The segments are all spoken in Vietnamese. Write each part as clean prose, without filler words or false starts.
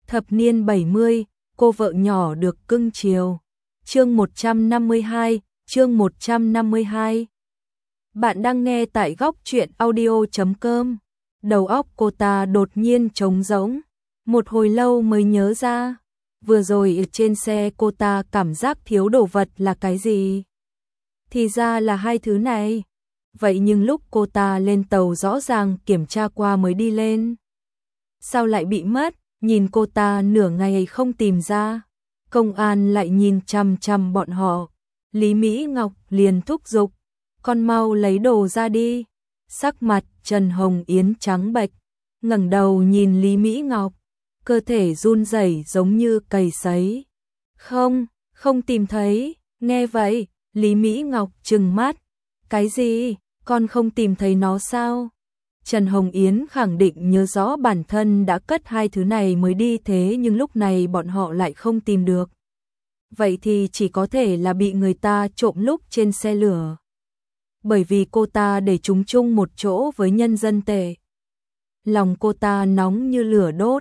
Thập niên 70, cô vợ nhỏ được cưng chiều. Chương 152, chương 152. Bạn đang nghe tại góc truyện audio.com. Đầu óc cô ta đột nhiên trống rỗng, một hồi lâu mới nhớ ra, vừa rồi ở trên xe cô ta cảm giác thiếu đồ vật là cái gì? Thì ra là hai thứ này. Vậy nhưng lúc cô ta lên tàu rõ ràng kiểm tra qua mới đi lên. Sao lại bị mất? Nhìn cô ta nửa ngày không tìm ra. Công an lại nhìn chằm chằm bọn họ. Lý Mỹ Ngọc liền thúc giục, con mau lấy đồ ra đi. Sắc mặt Trần Hồng Yến trắng bệch, ngẩng đầu nhìn Lý Mỹ Ngọc, cơ thể run rẩy giống như cầy sấy. Không tìm thấy. Nghe vậy, Lý Mỹ Ngọc trừng mắt. Cái gì? Con không tìm thấy nó sao? Trần Hồng Yến khẳng định nhớ rõ bản thân đã cất hai thứ này mới đi, thế nhưng lúc này bọn họ lại không tìm được. Vậy thì chỉ có thể là bị người ta trộm lúc trên xe lửa. Bởi vì cô ta để chúng chung một chỗ với nhân dân tệ. Lòng cô ta nóng như lửa đốt.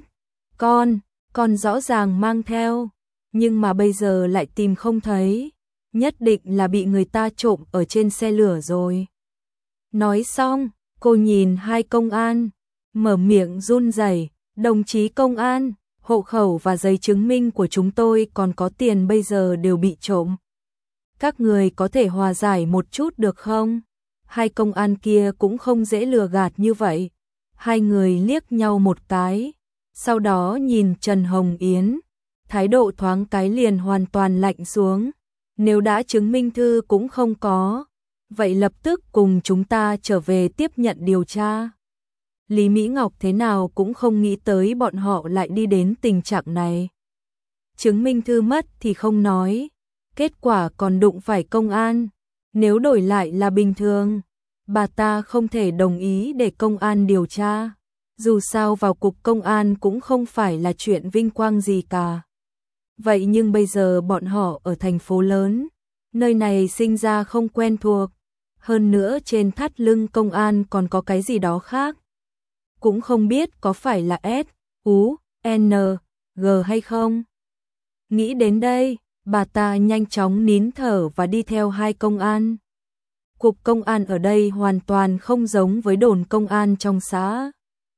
Con rõ ràng mang theo, nhưng mà bây giờ lại tìm không thấy. Nhất định là bị người ta trộm ở trên xe lửa rồi. Nói xong, cô nhìn hai công an, mở miệng run rẩy, đồng chí công an, hộ khẩu và giấy chứng minh của chúng tôi còn có tiền bây giờ đều bị trộm. Các người có thể hòa giải một chút được không? Hai công an kia cũng không dễ lừa gạt như vậy. Hai người liếc nhau một cái, sau đó nhìn Trần Hồng Yến, thái độ thoáng cái liền hoàn toàn lạnh xuống. Nếu đã chứng minh thư cũng không có, vậy lập tức cùng chúng ta trở về tiếp nhận điều tra. Lý Mỹ Ngọc thế nào cũng không nghĩ tới bọn họ lại đi đến tình trạng này. Chứng minh thư mất thì không nói, kết quả còn đụng phải công an. Nếu đổi lại là bình thường, bà ta không thể đồng ý để công an điều tra. Dù sao vào cục công an cũng không phải là chuyện vinh quang gì cả. Vậy nhưng bây giờ bọn họ ở thành phố lớn, nơi này sinh ra không quen thuộc. Hơn nữa trên thắt lưng công an còn có cái gì đó khác. Cũng không biết có phải là S, U, N, G hay không. Nghĩ đến đây, bà ta nhanh chóng nín thở và đi theo hai công an. Cục công an ở đây hoàn toàn không giống với đồn công an trong xã.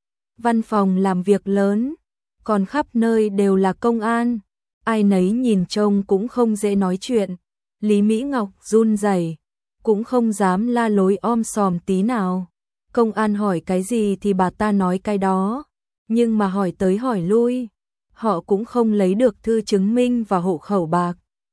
Văn phòng làm việc lớn, còn khắp nơi đều là công an. Ai nấy nhìn trông cũng không dễ nói chuyện. Lý Mỹ Ngọc run rẩy, cũng không dám la lối om sòm tí nào. Công an hỏi cái gì thì bà ta nói cái đó. Nhưng mà hỏi tới hỏi lui, họ cũng không lấy được thư chứng minh và hộ khẩu bạc.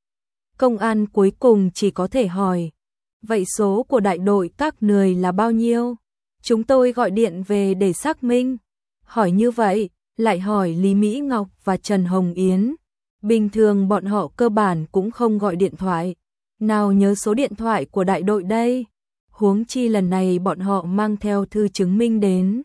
Công an cuối cùng chỉ có thể hỏi, vậy số của đại đội các người là bao nhiêu? Chúng tôi gọi điện về để xác minh. Hỏi như vậy, lại hỏi Lý Mỹ Ngọc và Trần Hồng Yến. Bình thường bọn họ cơ bản cũng không gọi điện thoại. Nào nhớ số điện thoại của đại đội đây. Huống chi lần này bọn họ mang theo thư chứng minh đến.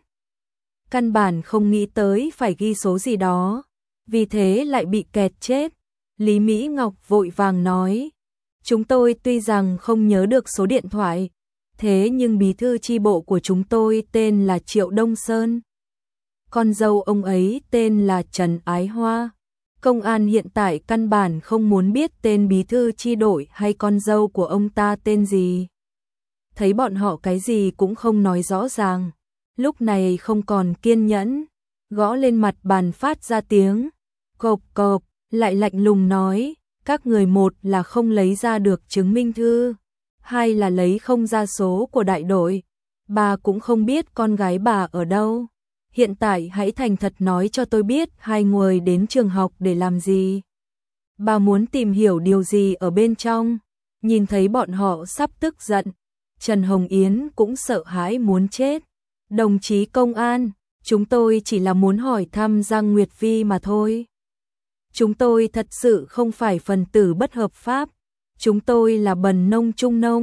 Căn bản không nghĩ tới phải ghi số gì đó. Vì thế lại bị kẹt chết. Lý Mỹ Ngọc vội vàng nói. Chúng tôi tuy rằng không nhớ được số điện thoại. Thế nhưng bí thư chi bộ của chúng tôi tên là Triệu Đông Sơn. Con dâu ông ấy tên là Trần Ái Hoa. Công an hiện tại căn bản không muốn biết tên bí thư chi đội hay con dâu của ông ta tên gì. Thấy bọn họ cái gì cũng không nói rõ ràng, lúc này không còn kiên nhẫn, gõ lên mặt bàn phát ra tiếng cộp cộp, lại lạnh lùng nói, các người một là không lấy ra được chứng minh thư, hai là lấy không ra số của đại đội, bà cũng không biết con gái bà ở đâu. Hiện tại hãy thành thật nói cho tôi biết hai người đến trường học để làm gì. Bà muốn tìm hiểu điều gì ở bên trong. Nhìn thấy bọn họ sắp tức giận, Trần Hồng Yến cũng sợ hãi muốn chết. Đồng chí công an, chúng tôi chỉ là muốn hỏi thăm Giang Nguyệt Vi mà thôi. Chúng tôi thật sự không phải phần tử bất hợp pháp. Chúng tôi là bần nông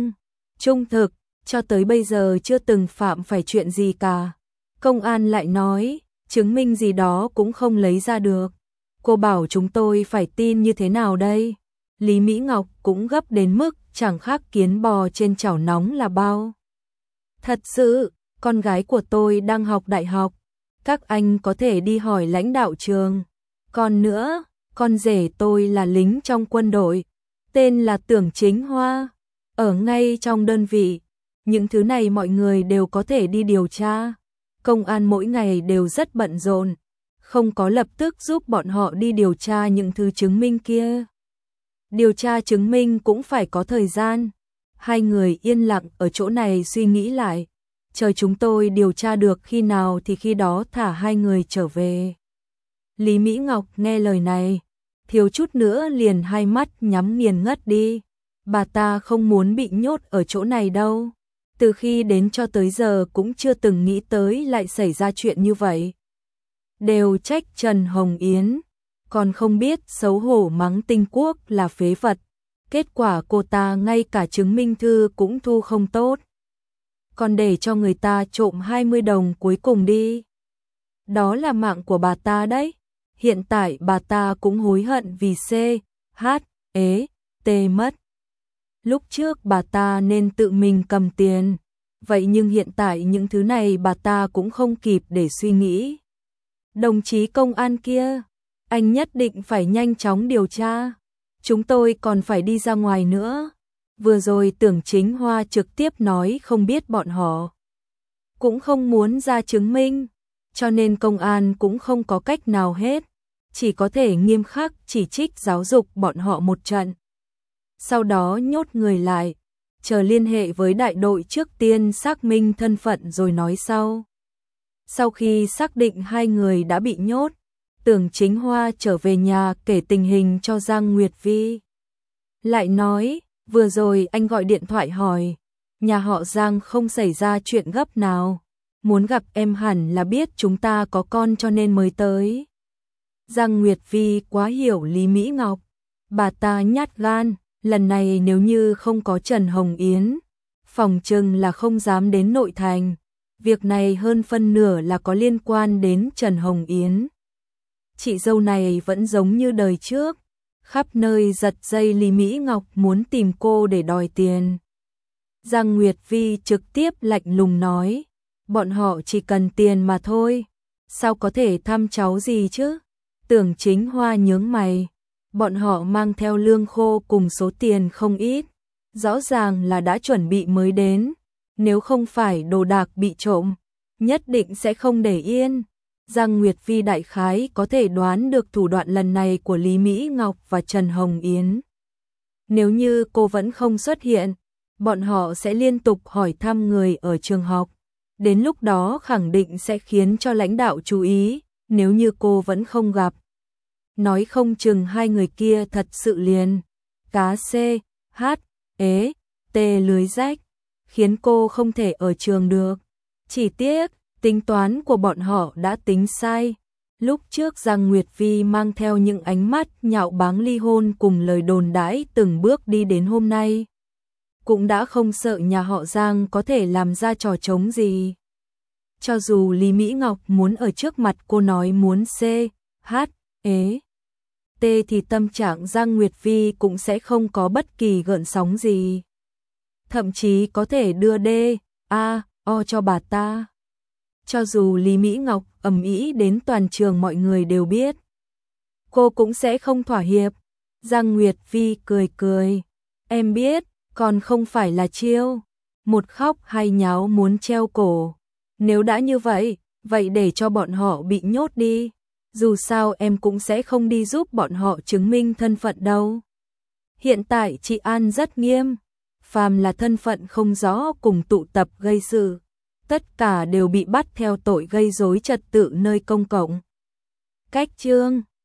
trung thực, cho tới bây giờ chưa từng phạm phải chuyện gì cả. Công an lại nói, chứng minh gì đó cũng không lấy ra được. Cô bảo chúng tôi phải tin như thế nào đây? Lý Mỹ Ngọc cũng gấp đến mức chẳng khác kiến bò trên chảo nóng là bao. Thật sự, con gái của tôi đang học đại học. Các anh có thể đi hỏi lãnh đạo trường. Còn nữa, con rể tôi là lính trong quân đội, tên là Tưởng Chính Hoa, ở ngay trong đơn vị. Những thứ này mọi người đều có thể đi điều tra. Công an mỗi ngày đều rất bận rộn, không có lập tức giúp bọn họ đi điều tra những thứ chứng minh kia. Điều tra chứng minh cũng phải có thời gian. Hai người yên lặng ở chỗ này suy nghĩ lại. Chờ chúng tôi điều tra được khi nào thì khi đó thả hai người trở về. Lý Mỹ Ngọc nghe lời này, thiếu chút nữa liền hai mắt nhắm nghiền ngất đi. Bà ta không muốn bị nhốt ở chỗ này đâu. Từ khi đến cho tới giờ cũng chưa từng nghĩ tới lại xảy ra chuyện như vậy. Đều trách Trần Hồng Yến, còn không biết xấu hổ mắng Tinh Quốc là phế vật. Kết quả cô ta ngay cả chứng minh thư cũng thu không tốt. Còn để cho người ta trộm 20 đồng cuối cùng đi. Đó là mạng của bà ta đấy. Hiện tại bà ta cũng hối hận vì C, H, E, T mất. Lúc trước bà ta nên tự mình cầm tiền. Vậy nhưng hiện tại những thứ này bà ta cũng không kịp để suy nghĩ. Đồng chí công an kia, anh nhất định phải nhanh chóng điều tra. Chúng tôi còn phải đi ra ngoài nữa. Vừa rồi Tưởng Chính Hoa trực tiếp nói không biết bọn họ. Cũng không muốn ra chứng minh. Cho nên công an cũng không có cách nào hết. Chỉ có thể nghiêm khắc chỉ trích giáo dục bọn họ một trận. Sau đó nhốt người lại. Chờ liên hệ với đại đội trước tiên xác minh thân phận rồi nói sau. Sau khi xác định hai người đã bị nhốt, Tưởng Chính Hoa trở về nhà kể tình hình cho Giang Nguyệt Vi. Lại nói, vừa rồi anh gọi điện thoại hỏi, nhà họ Giang không xảy ra chuyện gấp nào. Muốn gặp em hẳn là biết chúng ta có con cho nên mới tới. Giang Nguyệt Vi quá hiểu Lý Mỹ Ngọc. Bà ta nhát gan, lần này nếu như không có Trần Hồng Yến, phòng chừng là không dám đến nội thành. Việc này hơn phân nửa là có liên quan đến Trần Hồng Yến. Chị dâu này vẫn giống như đời trước, khắp nơi giật dây Lý Mỹ Ngọc muốn tìm cô để đòi tiền. Giang Nguyệt Vi trực tiếp lạnh lùng nói, bọn họ chỉ cần tiền mà thôi, sao có thể thăm cháu gì chứ? Tưởng Chính Hoa nhướng mày, bọn họ mang theo lương khô cùng số tiền không ít, rõ ràng là đã chuẩn bị mới đến, nếu không phải đồ đạc bị trộm, nhất định sẽ không để yên. Giang Nguyệt Vi đại khái có thể đoán được thủ đoạn lần này của Lý Mỹ Ngọc và Trần Hồng Yến. Nếu như cô vẫn không xuất hiện, bọn họ sẽ liên tục hỏi thăm người ở trường học. Đến lúc đó khẳng định sẽ khiến cho lãnh đạo chú ý, nếu như cô vẫn không gặp. Nói không chừng hai người kia thật sự liền. Cá C, H, E, T lưới rách, khiến cô không thể ở trường được. Chỉ tiếc, tính toán của bọn họ đã tính sai. Lúc trước Giang Nguyệt Vi mang theo những ánh mắt nhạo báng ly hôn cùng lời đồn đãi từng bước đi đến hôm nay. Cũng đã không sợ nhà họ Giang có thể làm ra trò trống gì. Cho dù Lý Mỹ Ngọc muốn ở trước mặt cô nói muốn C, H, E, T thì tâm trạng Giang Nguyệt Vi cũng sẽ không có bất kỳ gợn sóng gì. Thậm chí có thể đưa D, A, O cho bà ta. Cho dù Lý Mỹ Ngọc ầm ĩ đến toàn trường mọi người đều biết, cô cũng sẽ không thỏa hiệp. Giang Nguyệt Vi cười cười, em biết, còn không phải là chiêu, một khóc hai nháo muốn treo cổ. Nếu đã như vậy, vậy để cho bọn họ bị nhốt đi. Dù sao em cũng sẽ không đi giúp bọn họ chứng minh thân phận đâu. Hiện tại trị an rất nghiêm, phàm là thân phận không rõ cùng tụ tập gây sự, tất cả đều bị bắt theo tội gây rối trật tự nơi công cộng. Cách chương